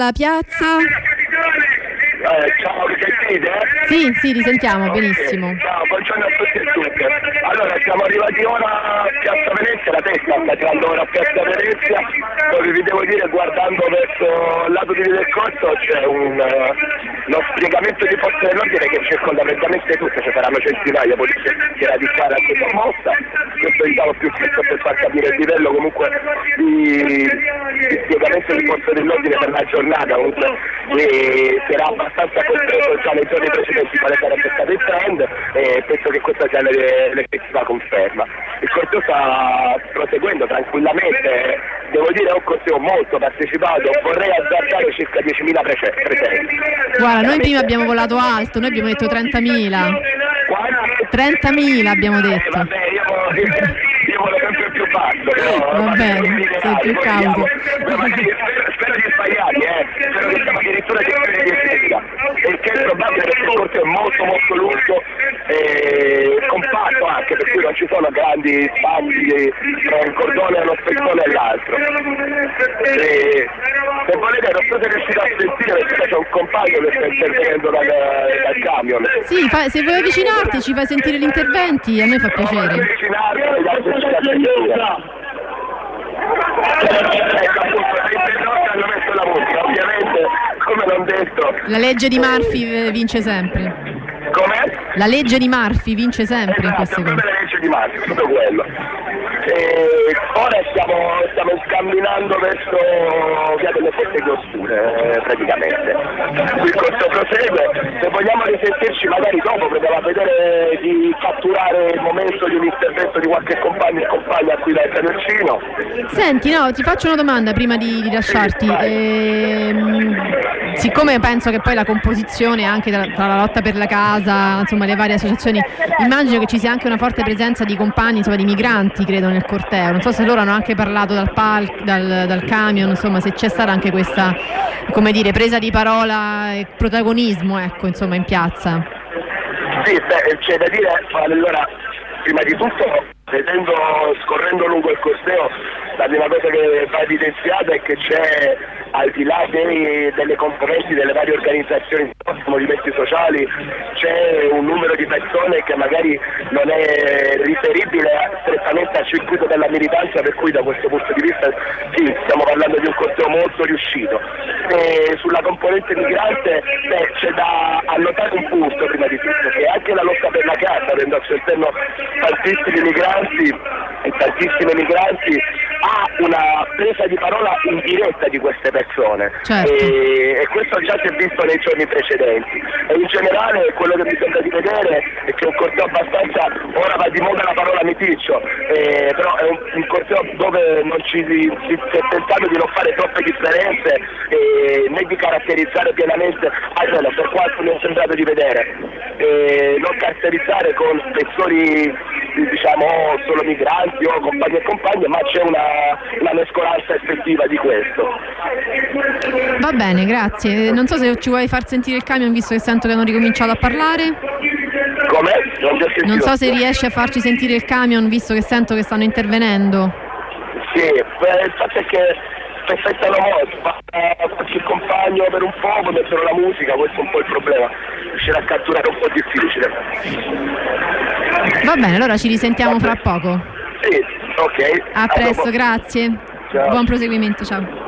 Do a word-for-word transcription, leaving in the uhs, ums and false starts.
La piazza. Eh, ciao, mi sentite? Sì, sì, risentiamo benissimo. Ciao, buongiorno a tutti e tutte. Allora, siamo arrivati ora a Piazza Venezia, la testa sta tirando ora a Piazza Venezia, dove vi devo dire, guardando verso il lato di Via del Corso c'è un, uh, uno spiegamento di forze dell'ordine che circonda praticamente tutto, ci saranno centinaia, polizia si radicale anche sommossa. Questo diciamo più che per far capire il livello comunque di, di spiegamento di forze dell'ordine per la giornata, comunque e sarà abbastanza compreso già nei giorni precedenti quale sarebbe stato il trend e penso che questa sia l'effettiva conferma. Il corteo sta proseguendo tranquillamente, devo dire è un corteo molto partecipato, vorrei azzardare circa diecimila prece- presenti. Guarda, noi prima abbiamo volato alto, noi abbiamo detto trentamila. trentamila abbiamo detto. Eh, vabbè, io, io volevo sempre più basso, però va bene, sei più cauto. Spero, spero di sbagliarmi, eh. Spero che siamo addirittura gestione di effettiva. E che è probabile perché il corso è molto molto lungo e compatto anche, per cui non ci sono grandi spazi tra un cordone e uno spezzone e l'altro. E, se volete non so se riuscite a sentire perché c'è un compagno che sta intervenendo dal, dal camion. Sì, fa, se vuoi avvicinarti ci fai sentire gli interventi, a me fa piacere. No, avvicinarti e darci a sentire. Ecco appunto, le interrotte hanno messo la musica, ovviamente, come non detto. La legge di Murphy vince sempre. Com'è? La legge di Murphy vince sempre in queste esatto, cose. come la legge di Murphy, tutto quello. E ora stiamo, stiamo incamminando verso via delle Fosse Oscure, eh, praticamente. Il corso prosegue, se vogliamo risentirci magari dopo proviamo a vedere di catturare il momento di un intervento di qualche compagno e compagna qui dal camioncino. Senti, no, ti faccio una domanda prima di, di lasciarti. Sì, ehm, siccome penso che poi la composizione anche tra, tra la lotta per la casa, insomma le varie associazioni, immagino che ci sia anche una forte presenza di compagni, insomma di migranti credo nel corteo, non so se loro hanno anche parlato dal, pal- dal, dal camion, insomma se c'è stata anche questa, come dire, presa di parola e protagonismo, ecco, insomma in piazza. Sì, beh, c'è da dire, allora, prima di tutto, vedendo, scorrendo lungo il corteo, la prima cosa che va evidenziata è che c'è, al di là dei, delle componenti delle varie organizzazioni, movimenti sociali, c'è un numero di persone che magari non è riferibile strettamente al circuito della militanza, per cui da questo punto di vista sì, stiamo parlando di un corteo molto riuscito. E sulla componente migrante beh, c'è da annotare un punto prima di tutto, che anche la lotta per la casa, avendo al suo interno tantissimi migranti e tantissime migranti, ha una presa di parola indiretta di queste persone. Certo. e, e questo già si è visto nei giorni precedenti e in generale quello che mi sembra di vedere è che è un corteo abbastanza, ora va di moda la parola miticcio, eh, però è un, un corteo dove non ci si, si è pensato di non fare troppe differenze eh, né di caratterizzare pienamente, almeno per quanto mi è sembrato di vedere, eh, non caratterizzare con spezzoni diciamo solo migranti o compagni e compagne, ma c'è una, una mescolanza effettiva di questo. Va bene, grazie. Non so se ci vuoi far sentire il camion visto che sento che hanno ricominciato a parlare. Come? Non, non so se riesci a farci sentire il camion visto che sento che stanno intervenendo. Sì, beh, il fatto è che aspettano molto, faccio il compagno per un po', mettono la musica, questo è un po' il problema, riuscire a catturare è un po' difficile. Va bene, allora ci risentiamo fra poco. Sì, ok. A presto, grazie. Ciao. Buon proseguimento, ciao.